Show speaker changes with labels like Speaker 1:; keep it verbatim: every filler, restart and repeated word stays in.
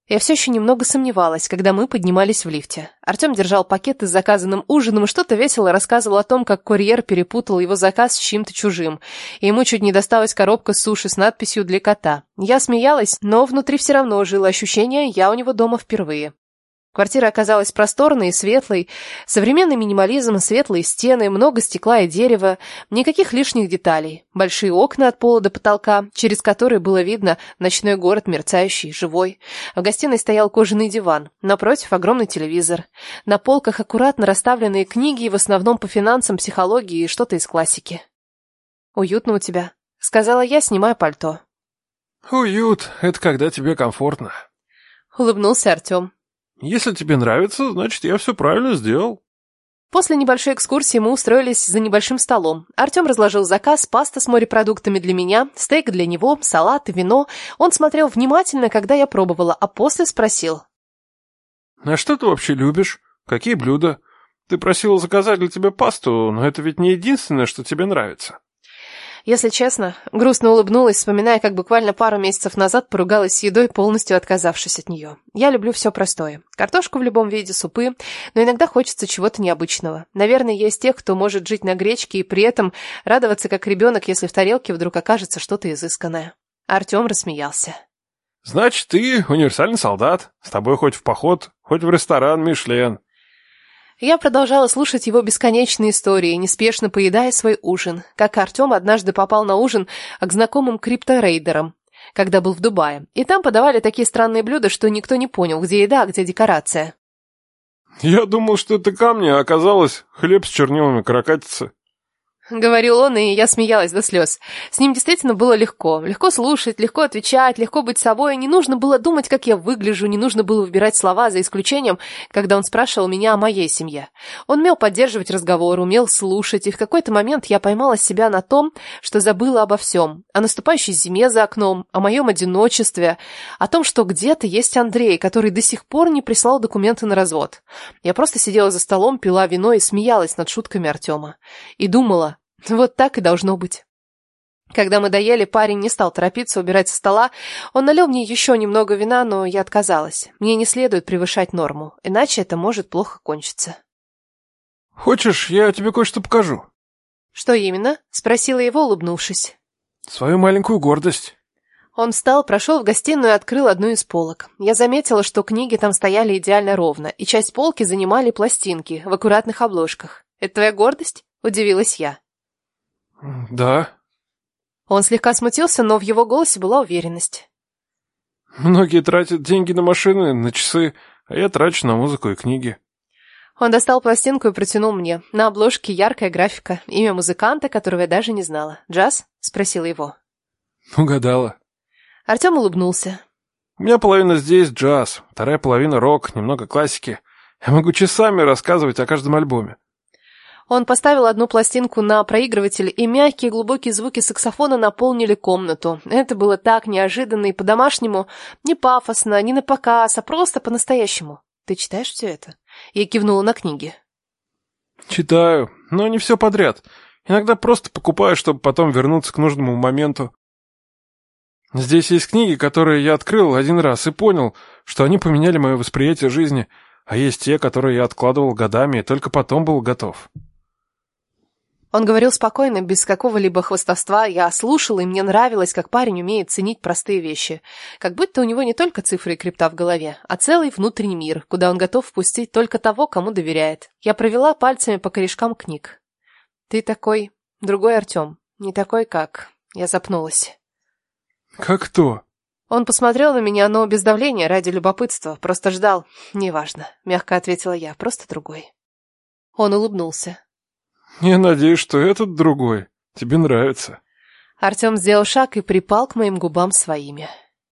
Speaker 1: Я все еще немного сомневалась, когда мы поднимались в лифте. Артем держал пакеты с заказанным ужином и что-то весело рассказывал о том, как курьер перепутал его заказ с чем-то чужим, и ему чуть не досталась коробка с суши с надписью «Для кота». Я смеялась, но внутри все равно жило ощущение «я у него дома впервые». Квартира оказалась просторной и светлой, современный минимализм, светлые стены, много стекла и дерева, никаких лишних деталей, большие окна от пола до потолка, через которые было видно ночной город, мерцающий, живой. В гостиной стоял кожаный диван, напротив огромный телевизор. На полках аккуратно расставленные книги, в основном по финансам, психологии и что-то из классики. «Уютно у тебя», — сказала я, снимая пальто.
Speaker 2: «Уют — это когда тебе комфортно»,
Speaker 1: — улыбнулся Артем.
Speaker 2: «Если тебе нравится, значит, я все правильно сделал».
Speaker 1: После небольшой экскурсии мы устроились за небольшим столом. Артем разложил заказ: паста с морепродуктами для меня, стейк для него, салат и вино. Он смотрел внимательно, когда я пробовала, а после спросил.
Speaker 2: «А что ты вообще любишь? Какие блюда? Ты просила заказать для тебя пасту, но это ведь не единственное, что тебе нравится».
Speaker 1: Если честно, грустно улыбнулась, вспоминая, как буквально пару месяцев назад поругалась с едой, полностью отказавшись от нее. Я люблю все простое. Картошку в любом виде, супы, но иногда хочется чего-то необычного. Наверное, есть тех, кто может жить на гречке и при этом радоваться как ребенок, если в тарелке вдруг окажется что-то изысканное. Артем рассмеялся.
Speaker 2: «Значит, ты универсальный солдат. С тобой хоть в поход, хоть в ресторан Мишлен».
Speaker 1: Я продолжала слушать его бесконечные истории, неспешно поедая свой ужин. Как Артем однажды попал на ужин к знакомым крипторейдерам, когда был в Дубае. И там подавали такие странные блюда, что никто не понял, где еда, а где декорация.
Speaker 2: «Я думал, что это камни, а оказалось хлеб с чернилами каракатицы»,
Speaker 1: — говорил он, и я смеялась до слез. С ним действительно было легко. Легко слушать, легко отвечать, легко быть собой. Не нужно было думать, как я выгляжу, не нужно было выбирать слова, за исключением, когда он спрашивал меня о моей семье. Он умел поддерживать разговор, умел слушать, и в какой-то момент я поймала себя на том, что забыла обо всем. О наступающей зиме за окном, о моем одиночестве, о том, что где-то есть Андрей, который до сих пор не прислал документы на развод. Я просто сидела за столом, пила вино и смеялась над шутками Артема. И думала, вот так и должно быть. Когда мы доели, парень не стал торопиться убирать со стола. Он налил мне еще немного вина, но я отказалась. Мне не следует превышать норму, иначе это может плохо кончиться.
Speaker 2: «Хочешь, я тебе кое-что покажу?»
Speaker 1: «Что именно?» — спросила его, улыбнувшись.
Speaker 2: «Свою маленькую гордость».
Speaker 1: Он встал, прошел в гостиную и открыл одну из полок. Я заметила, что книги там стояли идеально ровно, и часть полки занимали пластинки в аккуратных обложках. «Это твоя гордость?» — удивилась я.
Speaker 2: «Да».
Speaker 1: Он слегка смутился, но в его голосе была уверенность.
Speaker 2: «Многие тратят деньги на машины, на часы, а я трачу на музыку и книги».
Speaker 1: Он достал пластинку и протянул мне. На обложке яркая графика, имя музыканта, которого я даже не знала. «Джаз?» — спросила его.
Speaker 2: «Угадала».
Speaker 1: Артем улыбнулся.
Speaker 2: «У меня половина здесь джаз, вторая половина рок, немного классики. Я могу часами рассказывать о каждом альбоме».
Speaker 1: Он поставил одну пластинку на проигрыватель, и мягкие глубокие звуки саксофона наполнили комнату. Это было так неожиданно и по-домашнему, не пафосно, не напоказ, а просто по-настоящему. «Ты читаешь все это?» Я кивнула на книги.
Speaker 2: «Читаю, но не все подряд. Иногда просто покупаю, чтобы потом вернуться к нужному моменту. Здесь есть книги, которые я открыл один раз и понял, что они поменяли мое восприятие жизни, а есть те, которые я откладывал годами и только потом был готов».
Speaker 1: Он говорил спокойно, без какого-либо хвастовства. Я слушала, и мне нравилось, как парень умеет ценить простые вещи. Как будто у него не только цифры и крипта в голове, а целый внутренний мир, куда он готов впустить только того, кому доверяет. Я провела пальцами по корешкам книг. «Ты такой, другой Артем, не такой, как...» Я запнулась.
Speaker 2: «Как кто?»
Speaker 1: Он посмотрел на меня, но без давления, ради любопытства. Просто ждал. «Неважно», — мягко ответила я, — «просто другой». Он улыбнулся.
Speaker 2: «Я надеюсь, что этот другой тебе нравится».
Speaker 1: Артем сделал шаг и припал к моим губам своими.